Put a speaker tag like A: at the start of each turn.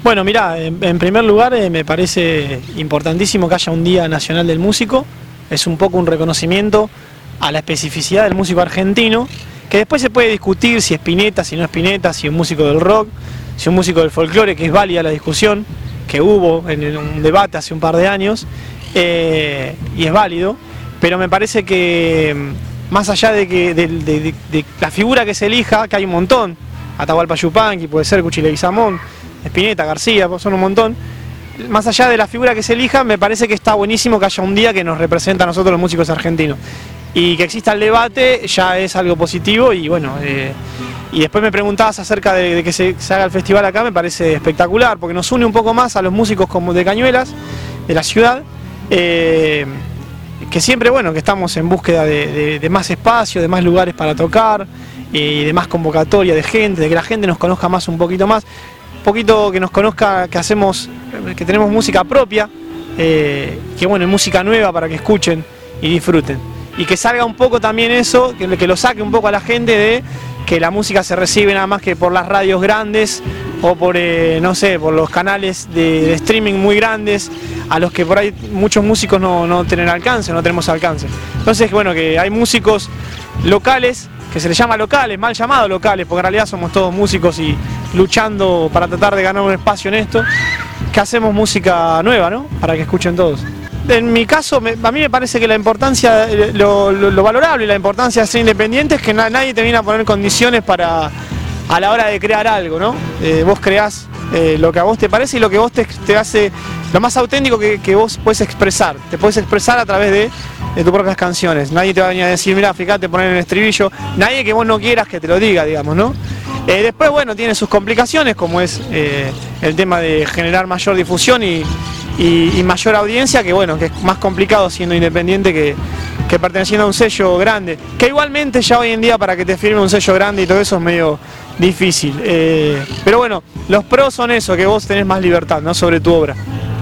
A: Bueno, mirá, en primer lugar me parece importantísimo que haya un Día Nacional del Músico. Es un poco un reconocimiento a la especificidad del músico argentino, que después se puede discutir si es Spinetta, si no es Spinetta, si es un músico del rock, si es un músico del folclore, que es válida la discusión que hubo en un debate hace un par de años, y es válido, pero me parece que más allá de la figura que se elija, que hay un montón, Atahualpa Yupanqui, puede ser Cuchi Leguizamón, Spinetta, García, son un montón. Más allá de la figura que se elija, me parece que está buenísimo que haya un día que nos representa a nosotros los músicos argentinos. Y que exista el debate ya es algo positivo y bueno, y después me preguntabas acerca de que se haga el festival acá, me parece espectacular, porque nos une un poco más a los músicos como de Cañuelas, de la ciudad, que siempre, bueno, que estamos en búsqueda de más espacio, de más lugares para tocar, y de más convocatoria de gente, de que la gente nos conozca más un poquito que nos conozca, que tenemos música propia, que bueno, es música nueva para que escuchen y disfruten. Y que salga un poco también eso, que lo saque un poco a la gente de que la música se recibe nada más que por las radios grandes o por, no sé, por los canales de streaming muy grandes, a los que por ahí muchos músicos no tienen alcance, no tenemos alcance. Entonces, bueno, que hay músicos locales, que se les llama locales, mal llamados locales, porque en realidad somos todos músicos y luchando para tratar de ganar un espacio en esto, que hacemos música nueva, ¿no? Para que escuchen todos. En mi caso, a mí me parece que la importancia, lo valorable y la importancia de ser independiente es que nadie te viene a poner condiciones a la hora de crear algo, ¿no? Vos creás lo que a vos te parece y lo que vos te hace, lo más auténtico que vos puedes expresar. Te puedes expresar a través de tus propias canciones. Nadie te va a venir a decir, mira, fíjate, poner en el estribillo. Nadie que vos no quieras que te lo diga, digamos, ¿no? Después, bueno, tiene sus complicaciones, como es el tema de generar mayor difusión y mayor audiencia, que bueno, que es más complicado siendo independiente que perteneciendo a un sello grande, que igualmente ya hoy en día para que te firme un sello grande y todo eso es medio difícil, pero bueno, los pros son eso, que vos tenés más libertad, ¿no?, sobre tu obra.